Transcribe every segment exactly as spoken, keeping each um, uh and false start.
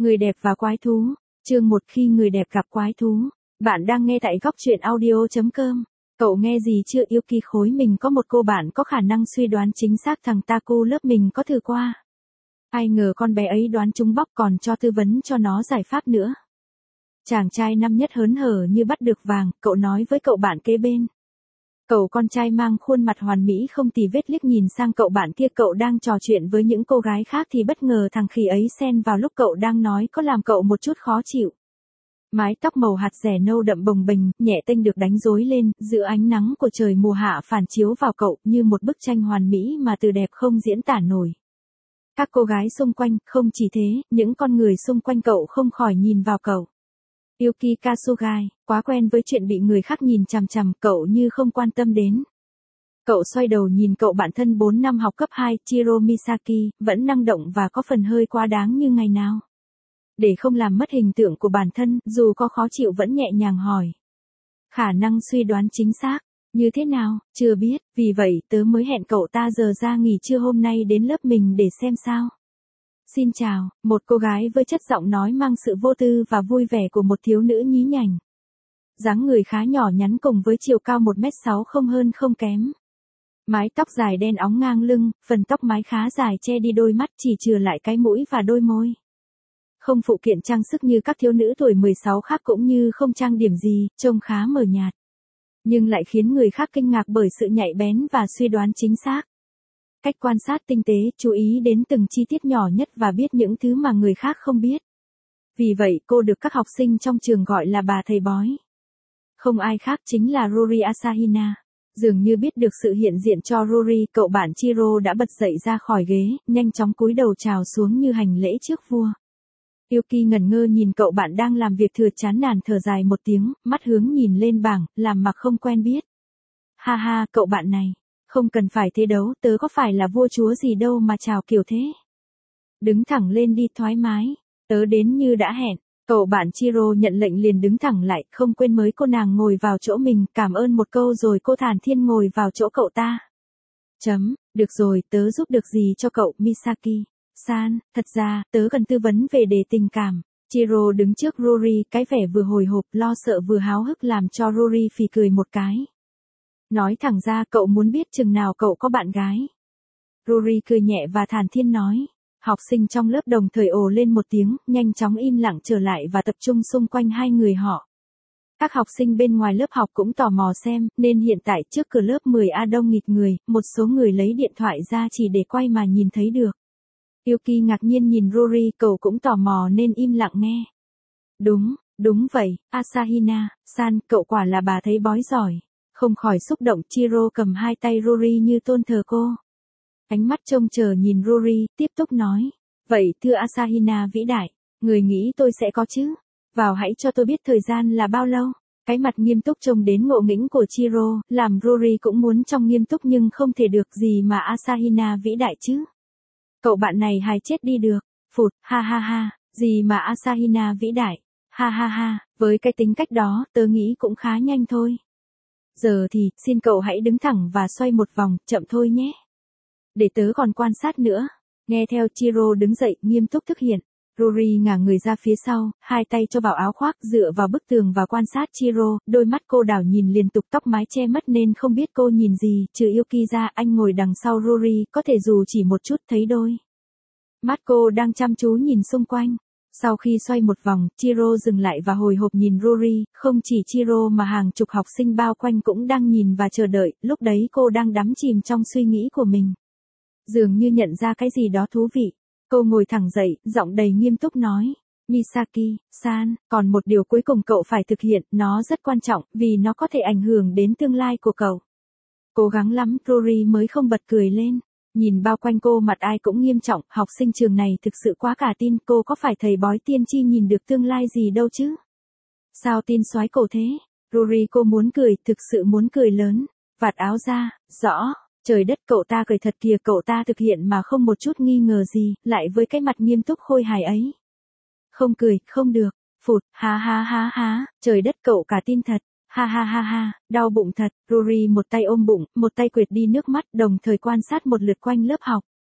Người đẹp và quái thú. Chương một khi người đẹp gặp quái thú. Bạn đang nghe tại góc truyện audio chấm com. Cậu nghe gì chưa Yuki khối mình có một cô bạn có khả năng suy đoán chính xác thằng Taku lớp mình có thử qua. Ai ngờ con bé ấy đoán trúng bóc còn cho tư vấn cho nó giải pháp nữa. Chàng trai năm nhất hớn hở như bắt được vàng, cậu nói với cậu bạn kế bên. Cậu con trai mang khuôn mặt hoàn mỹ không tì vết liếc nhìn sang cậu bạn kia, cậu đang trò chuyện với những cô gái khác thì bất ngờ thằng khỉ ấy xen vào lúc cậu đang nói, có làm cậu một chút khó chịu. Mái tóc màu hạt rẻ nâu đậm bồng bềnh, nhẹ tênh được đánh rối lên, giữa ánh nắng của trời mùa hạ phản chiếu vào cậu như một bức tranh hoàn mỹ mà từ đẹp không diễn tả nổi. Các cô gái xung quanh, không chỉ thế, những con người xung quanh cậu không khỏi nhìn vào cậu. Yuki Kasugai, quá quen với chuyện bị người khác nhìn chằm chằm, cậu như không quan tâm đến. Cậu xoay đầu nhìn cậu bạn thân bốn năm học cấp hai, Chiro Misaki, vẫn năng động và có phần hơi quá đáng như ngày nào. Để không làm mất hình tượng của bản thân, dù có khó chịu vẫn nhẹ nhàng hỏi. Khả năng suy đoán chính xác, như thế nào, chưa biết, vì vậy tớ mới hẹn cậu ta giờ ra nghỉ trưa hôm nay đến lớp mình để xem sao. Xin chào, một cô gái với chất giọng nói mang sự vô tư và vui vẻ của một thiếu nữ nhí nhảnh. Dáng người khá nhỏ nhắn cùng với chiều cao một mét sáu không hơn không kém. Mái tóc dài đen óng ngang lưng, phần tóc mái khá dài che đi đôi mắt, chỉ chừa lại cái mũi và đôi môi. Không phụ kiện trang sức như các thiếu nữ tuổi mười sáu khác cũng như không trang điểm gì, trông khá mờ nhạt. Nhưng lại khiến người khác kinh ngạc bởi sự nhạy bén và suy đoán chính xác. Cách quan sát tinh tế, chú ý đến từng chi tiết nhỏ nhất và biết những thứ mà người khác không biết. Vì vậy cô được các học sinh trong trường gọi là bà thầy bói. Không ai khác chính là Ruri Asahina. Dường như biết được sự hiện diện cho Ruri, cậu bạn Chiro đã bật dậy ra khỏi ghế, nhanh chóng cúi đầu chào xuống như hành lễ trước vua. Yuki ngẩn ngơ nhìn cậu bạn đang làm việc thừa chán nản, thở dài một tiếng, mắt hướng nhìn lên bảng, làm mặc không quen biết. Ha ha, cậu bạn này. Không cần phải thế đấu, tớ có phải là vua chúa gì đâu mà chào kiểu thế. Đứng thẳng lên đi thoải mái, tớ đến như đã hẹn. Cậu bạn Chiro nhận lệnh liền đứng thẳng lại, không quên mới cô nàng ngồi vào chỗ mình, cảm ơn một câu rồi cô thản thiên ngồi vào chỗ cậu ta. Chấm, được rồi, tớ giúp được gì cho cậu, Misaki? San, thật ra, tớ cần tư vấn về đề tình cảm. Chiro đứng trước Ruri, cái vẻ vừa hồi hộp, lo sợ vừa háo hức làm cho Ruri phì cười một cái. Nói thẳng ra, cậu muốn biết chừng nào cậu có bạn gái. Ruri cười nhẹ và thản thiên nói. Học sinh trong lớp đồng thời ồ lên một tiếng, nhanh chóng im lặng trở lại và tập trung xung quanh hai người họ. Các học sinh bên ngoài lớp học cũng tò mò xem, nên hiện tại trước cửa lớp mười A đông nghịt người, một số người lấy điện thoại ra chỉ để quay mà nhìn thấy được. Yuki ngạc nhiên nhìn Ruri, cậu cũng tò mò nên im lặng nghe. Đúng, đúng vậy, Asahina, San, cậu quả là bà thấy bói giỏi. Không khỏi xúc động, Chiro cầm hai tay Ruri như tôn thờ cô. Ánh mắt trông chờ nhìn Ruri, tiếp tục nói. Vậy thưa Asahina vĩ đại, người nghĩ tôi sẽ có chứ? Vào hãy cho tôi biết thời gian là bao lâu? Cái mặt nghiêm túc trông đến ngộ nghĩnh của Chiro, làm Ruri cũng muốn trong nghiêm túc nhưng không thể được gì mà Asahina vĩ đại chứ. Cậu bạn này hài chết đi được. Phụt, ha ha ha, gì mà Asahina vĩ đại. Ha ha ha, với cái tính cách đó, tớ nghĩ cũng khá nhanh thôi. Giờ thì, xin cậu hãy đứng thẳng và xoay một vòng, chậm thôi nhé. Để tớ còn quan sát nữa. Nghe theo Chiro đứng dậy, nghiêm túc thực hiện. Ruri ngả người ra phía sau, hai tay cho vào áo khoác, dựa vào bức tường và quan sát Chiro, đôi mắt cô đảo nhìn liên tục, tóc mái che mất nên không biết cô nhìn gì, trừ Yuki ra, anh ngồi đằng sau Ruri, có thể dù chỉ một chút thấy đôi mắt cô đang chăm chú nhìn xung quanh. Sau khi xoay một vòng, Chiro dừng lại và hồi hộp nhìn Ruri, không chỉ Chiro mà hàng chục học sinh bao quanh cũng đang nhìn và chờ đợi, lúc đấy cô đang đắm chìm trong suy nghĩ của mình. Dường như nhận ra cái gì đó thú vị, cô ngồi thẳng dậy, giọng đầy nghiêm túc nói. Misaki, San, còn một điều cuối cùng cậu phải thực hiện, nó rất quan trọng, vì nó có thể ảnh hưởng đến tương lai của cậu. Cố gắng lắm, Ruri mới không bật cười lên. Nhìn bao quanh cô mặt ai cũng nghiêm trọng, học sinh trường này thực sự quá cả tin, cô có phải thầy bói tiên tri nhìn được tương lai gì đâu chứ? Sao tin soái cổ thế? Ruri cô muốn cười, thực sự muốn cười lớn. Vạt áo ra, rõ, trời đất cậu ta cười thật kìa, cậu ta thực hiện mà không một chút nghi ngờ gì, lại với cái mặt nghiêm túc khôi hài ấy. Không cười, không được, phụt, ha ha ha ha, trời đất cậu cả tin thật. Ha ha ha ha, đau bụng thật, Ruri một tay ôm bụng, một tay quệt đi nước mắt, đồng thời quan sát một lượt quanh lớp học.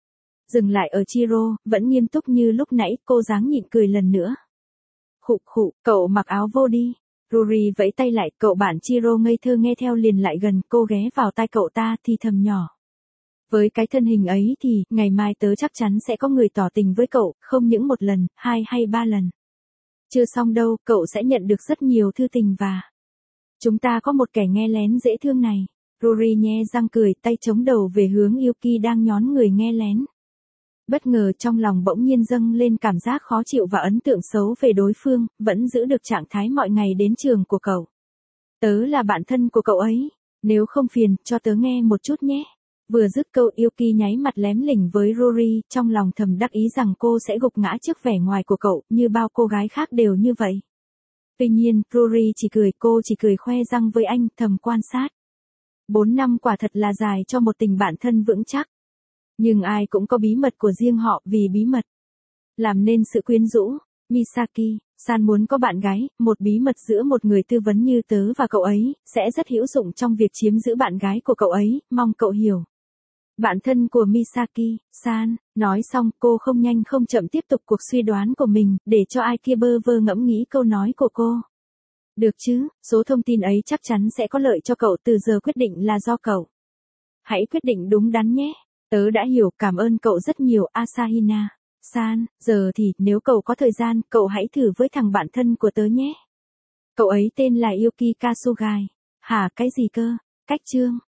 Dừng lại ở Chiro, vẫn nghiêm túc như lúc nãy, cô dáng nhịn cười lần nữa. Khụ khụ, cậu mặc áo vô đi. Ruri vẫy tay lại, cậu bạn Chiro ngây thơ nghe theo liền lại gần, cô ghé vào tai cậu ta thì thầm nhỏ. Với cái thân hình ấy thì, ngày mai tớ chắc chắn sẽ có người tỏ tình với cậu, không những một lần, hai hay ba lần. Chưa xong đâu, cậu sẽ nhận được rất nhiều thư tình và... Chúng ta có một kẻ nghe lén dễ thương này. Ruri nhe răng cười, tay chống đầu về hướng Yuki đang nhón người nghe lén. Bất ngờ trong lòng bỗng nhiên dâng lên cảm giác khó chịu và ấn tượng xấu về đối phương, vẫn giữ được trạng thái mọi ngày đến trường của cậu. Tớ là bạn thân của cậu ấy, nếu không phiền, cho tớ nghe một chút nhé. Vừa dứt câu Yuki nháy mặt lém lỉnh với Ruri, trong lòng thầm đắc ý rằng cô sẽ gục ngã trước vẻ ngoài của cậu, như bao cô gái khác đều như vậy. Tuy nhiên, Ruri chỉ cười, cô chỉ cười khoe răng với anh, thầm quan sát. Bốn năm quả thật là dài cho một tình bạn thân vững chắc. Nhưng ai cũng có bí mật của riêng họ, vì bí mật làm nên sự quyến rũ. Misaki, San muốn có bạn gái, một bí mật giữa một người tư vấn như tớ và cậu ấy, sẽ rất hữu dụng trong việc chiếm giữ bạn gái của cậu ấy, mong cậu hiểu. Bạn thân của Misaki, San, nói xong cô không nhanh không chậm tiếp tục cuộc suy đoán của mình, để cho ai kia bơ vơ ngẫm nghĩ câu nói của cô. Được chứ, số thông tin ấy chắc chắn sẽ có lợi cho cậu, từ giờ quyết định là do cậu. Hãy quyết định đúng đắn nhé. Tớ đã hiểu, cảm ơn cậu rất nhiều, Asahina. San, giờ thì, nếu cậu có thời gian, cậu hãy thử với thằng bạn thân của tớ nhé. Cậu ấy tên là Yuki Kasugai. Hả, cái gì cơ? Cách chương.